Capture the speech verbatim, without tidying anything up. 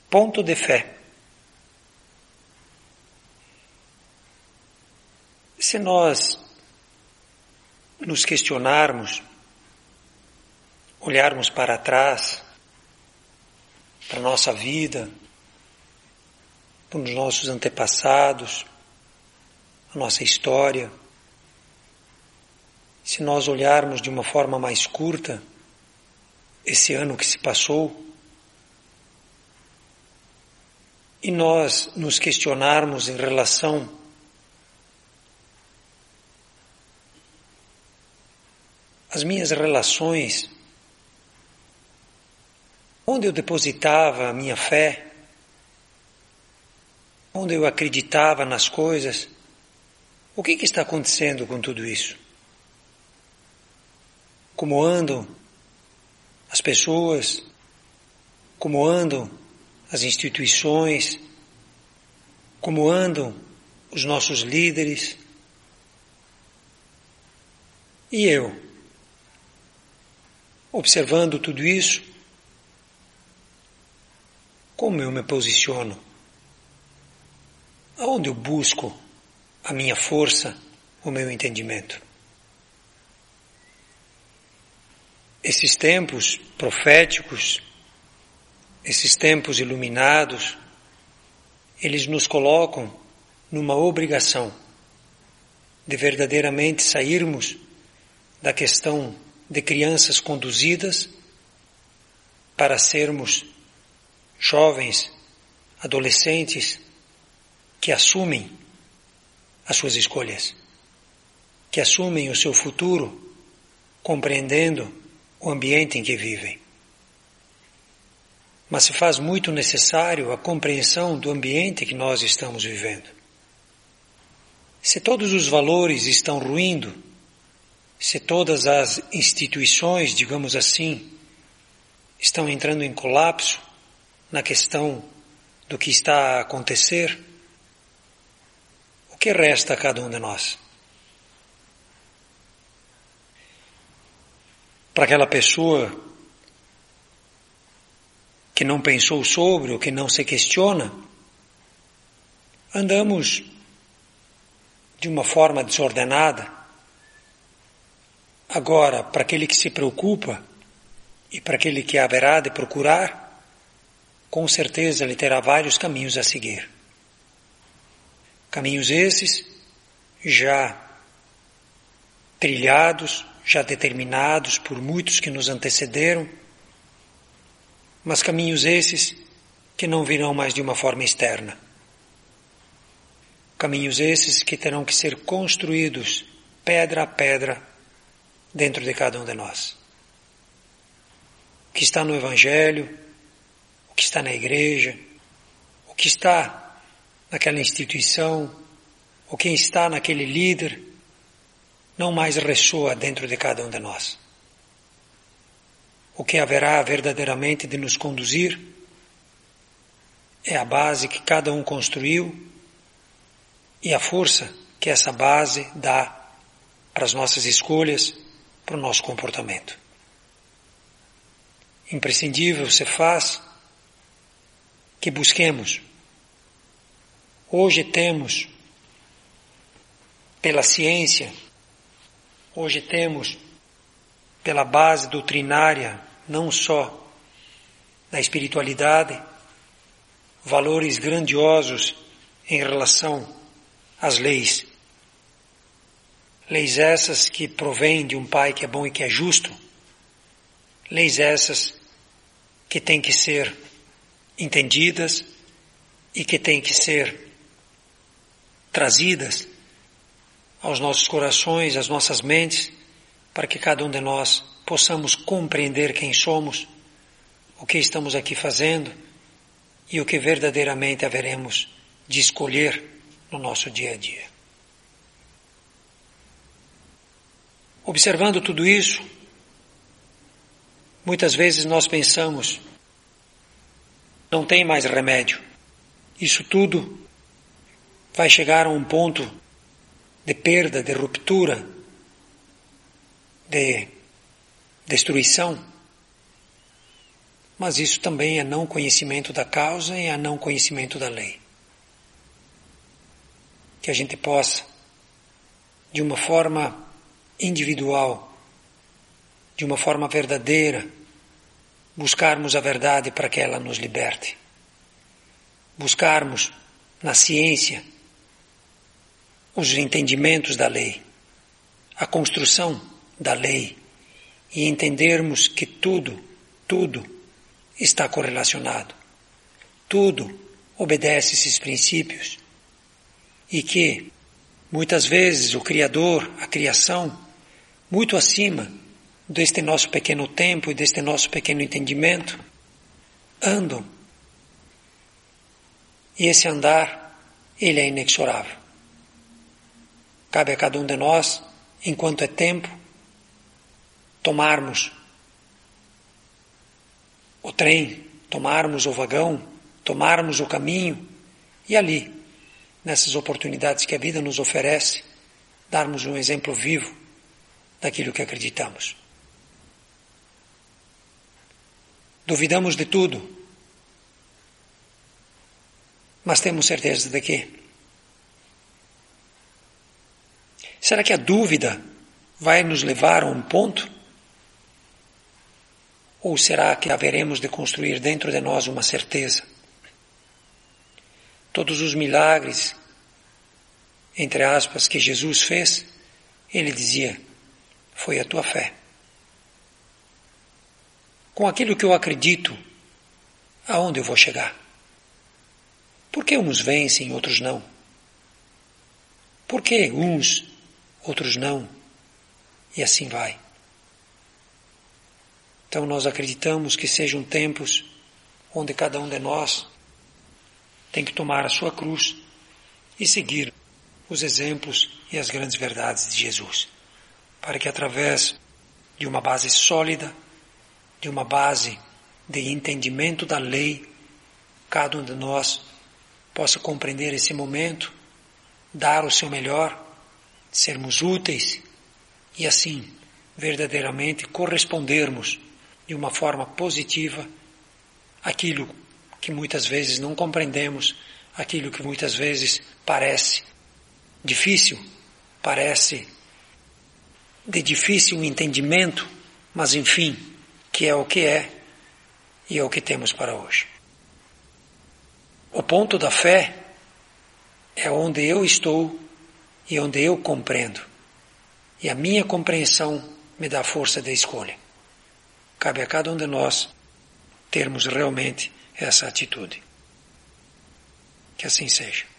ponto de fé. Se nós nos questionarmos, olharmos para trás, para a nossa vida, para os nossos antepassados, a nossa história, se nós olharmos de uma forma mais curta esse ano que se passou, e nós nos questionarmos em relação às minhas relações, onde eu depositava a minha fé, onde eu acreditava nas coisas, o que que está acontecendo com tudo isso? Como andam as pessoas, como andam as instituições, como andam os nossos líderes. E eu, observando tudo isso, como eu me posiciono? Aonde eu busco a minha força, o meu entendimento? Esses tempos proféticos, esses tempos iluminados, eles nos colocam numa obrigação de verdadeiramente sairmos da questão de crianças conduzidas para sermos jovens, adolescentes que assumem as suas escolhas, que assumem o seu futuro, compreendendo o ambiente em que vivem. Mas se faz muito necessário a compreensão do ambiente que nós estamos vivendo. Se todos os valores estão ruindo, se todas as instituições, digamos assim, estão entrando em colapso na questão do que está a acontecer, o que resta a cada um de nós? Para aquela pessoa que não pensou sobre, ou que não se questiona, andamos de uma forma desordenada. Agora, para aquele que se preocupa e para aquele que haverá de procurar, com certeza ele terá vários caminhos a seguir. Caminhos esses já trilhados, já determinados por muitos que nos antecederam, mas caminhos esses que não virão mais de uma forma externa. Caminhos esses que terão que ser construídos pedra a pedra dentro de cada um de nós. O que está no Evangelho, o que está na igreja, o que está naquela instituição, o que está naquele líder, não mais ressoa dentro de cada um de nós. O que haverá verdadeiramente de nos conduzir é a base que cada um construiu e a força que essa base dá para as nossas escolhas, para o nosso comportamento. Imprescindível se faz que busquemos. Hoje temos, pela ciência, hoje temos, pela base doutrinária, não só da espiritualidade, valores grandiosos em relação às leis. Leis essas que provêm de um Pai que é bom e que é justo. Leis essas que têm que ser entendidas e que têm que ser trazidas aos nossos corações, às nossas mentes, para que cada um de nós possamos compreender quem somos, o que estamos aqui fazendo e o que verdadeiramente haveremos de escolher no nosso dia a dia. Observando tudo isso, muitas vezes nós pensamos, não tem mais remédio. Isso tudo vai chegar a um ponto de perda, de ruptura, de destruição. mas isso também é não conhecimento da causa e é não conhecimento da lei. Que a gente possa, de uma forma individual, de uma forma verdadeira, buscarmos a verdade para que ela nos liberte. Buscarmos na ciência os entendimentos da lei, a construção da lei, e entendermos que tudo, tudo está correlacionado. Tudo obedece esses princípios e que, muitas vezes, o Criador, a criação, muito acima deste nosso pequeno tempo e deste nosso pequeno entendimento, andam. E esse andar, ele é inexorável. Cabe a cada um de nós, enquanto é tempo, tomarmos o trem, tomarmos o vagão, tomarmos o caminho e ali, nessas oportunidades que a vida nos oferece, darmos um exemplo vivo daquilo que acreditamos. Duvidamos de tudo, mas temos certeza de quê? Será que a dúvida vai nos levar a um ponto? Ou será que haveremos de construir dentro de nós uma certeza? Todos os milagres, entre aspas, que Jesus fez, ele dizia, foi a tua fé. Com aquilo que eu acredito, aonde eu vou chegar? Por que uns vencem e outros não? Por que uns, outros não? E assim vai. Então nós acreditamos que sejam tempos onde cada um de nós tem que tomar a sua cruz e seguir os exemplos e as grandes verdades de Jesus, para que através de uma base sólida, de uma base de entendimento da lei, cada um de nós possa compreender esse momento, dar o seu melhor, sermos úteis e assim verdadeiramente correspondermos de uma forma positiva aquilo que muitas vezes não compreendemos, aquilo que muitas vezes parece difícil, parece de difícil entendimento, mas enfim, que é o que é e é o que temos para hoje. O ponto da fé é onde eu estou e onde eu compreendo. E a minha compreensão me dá força de escolha. Cabe a cada um de nós termos realmente essa atitude. Que assim seja.